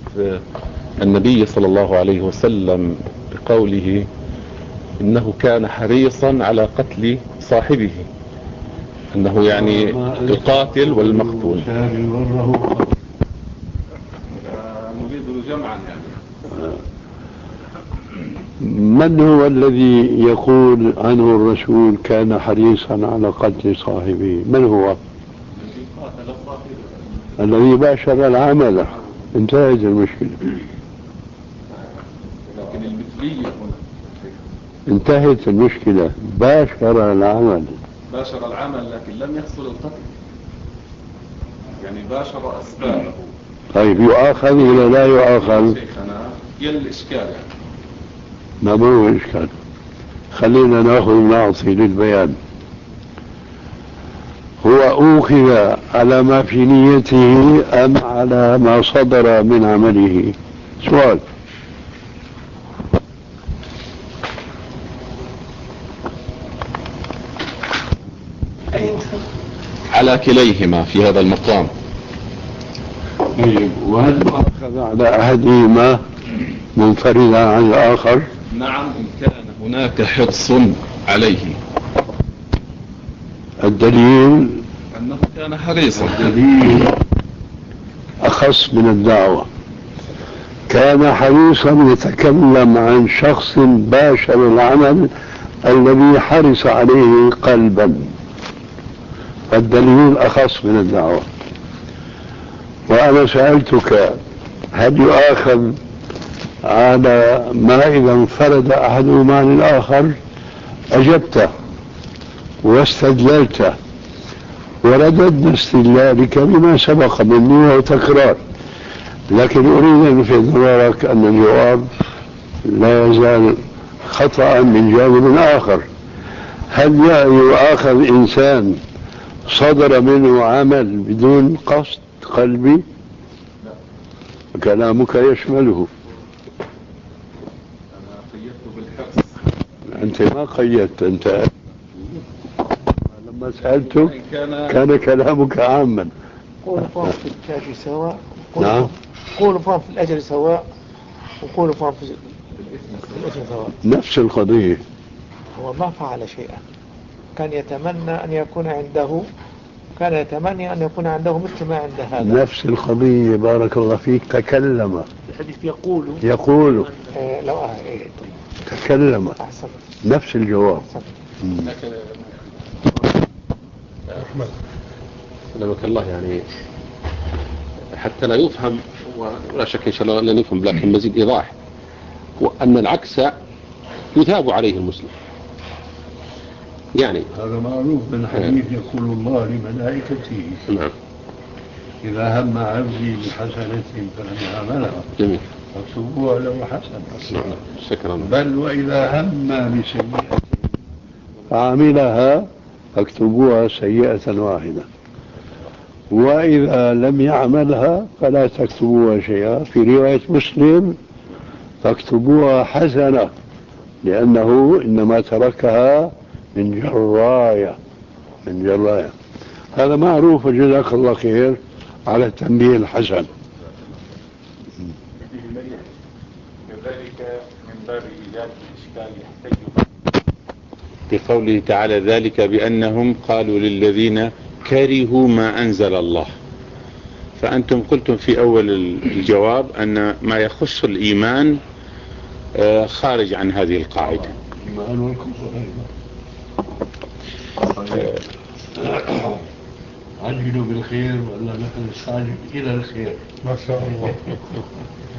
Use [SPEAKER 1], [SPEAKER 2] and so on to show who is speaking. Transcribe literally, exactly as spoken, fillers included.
[SPEAKER 1] النبي صلى الله عليه وسلم بقوله إنه كان حريصا على قتل صاحبه، أنه يعني القاتل والمقتول. نريد جمعا يعني.
[SPEAKER 2] من هو الذي يقول عنه الرسول كان حريصا على قتل صاحبه؟ من هو؟ الذي باشر العمل. انتهت المشكلة.
[SPEAKER 1] لكن المثلية هنا
[SPEAKER 2] انتهت المشكلة. باشر العمل
[SPEAKER 1] باشر العمل لكن لم يحصل القتل، يعني باشر أسبابه.
[SPEAKER 2] طيب يؤاخذ ولا لا يؤاخذ؟
[SPEAKER 1] شيخنا يل الإشكال يعني.
[SPEAKER 2] ما هو الإشكال؟ خلينا نأخذ نعطي للبيان. هو أوخذ على ما في نيته أم على ما صدر من عمله؟ سؤال.
[SPEAKER 1] على كليهما في هذا المقام.
[SPEAKER 2] طيب وهل أخذ على أحدهما منفردا عن الآخر؟
[SPEAKER 1] نعم إن كان هناك حرص عليه.
[SPEAKER 2] الدليل
[SPEAKER 1] أنه كان حريصا.
[SPEAKER 2] الدليل أخص من الدعوة. كان حريصا يتكلم عن شخص باشر العمل الذي حرص عليه قلبا، الدليل أخص من الدعوة. وأنا سألتك هل يؤاخذ على ما إذا انفرد أحدهما عن الآخر؟ أجبت واستدللت ورددنا استدلالك بما سبق مني وهو تكرار، لكن أريد أن ألفت نظرك أن الجواب لا يزال خطأ من جانب آخر. هل يؤاخذ إنسان صدر منه عمل بدون قصد قلبي؟ كلامك يشمله.
[SPEAKER 1] أنا قيدت بالحرص.
[SPEAKER 2] أنت ما قيدت، أنت لما سألتك كان كلامك عاما.
[SPEAKER 3] قول فهم في التاج سواء.
[SPEAKER 2] نعم.
[SPEAKER 3] قول فهم في الأجر سواء وقول فهم في الإثم سواء.
[SPEAKER 2] نفس القضية.
[SPEAKER 3] هو ما فعل شيئا، كان يتمنى أن يكون عنده كان يتمنى أن يكون عنده مثل ما عند هذا.
[SPEAKER 2] نفس القضية. بارك الله فيك. تكلم.
[SPEAKER 3] الحديث يقول
[SPEAKER 2] يقول
[SPEAKER 3] إيه لو آه إيه
[SPEAKER 2] تكلم.
[SPEAKER 3] أحسن.
[SPEAKER 2] نفس الجواب.
[SPEAKER 4] أحمد سلامك الله. يعني حتى لا يفهم، ولا شك إن شاء الله لا نفهم، لكن مزيد إيضاح، وأن العكس يثاب عليه المسلم. يعني
[SPEAKER 2] هذا معروف من حديث يقول الله لملائكته
[SPEAKER 4] نعم
[SPEAKER 2] إذا هم عبدي بحسنة فلم يعملها
[SPEAKER 4] جميل
[SPEAKER 2] فاكتبوها له حسنة.
[SPEAKER 4] نعم شكرا.
[SPEAKER 2] بل وإذا هم بسيئة فعملها فاكتبوها سيئة واحدة، وإذا لم يعملها فلا تكتبوها شيئا. في رواية مسلم فاكتبوها حسنة، لأنه إنما تركها من جراية من جراية. هذا معروف وجزاك الله خير على التنبيه الحسن.
[SPEAKER 5] كذلك من باب إيجاد الإشكال يحتاج
[SPEAKER 1] بقوله تعالى ذلك بأنهم قالوا للذين كرهوا ما أنزل الله. فأنتم قلتم في أول الجواب أن ما يخص الإيمان خارج عن هذه القاعدة.
[SPEAKER 2] عجلوا بالخير ولا نحن نستعجل إلى الخير.
[SPEAKER 4] ما شاء الله.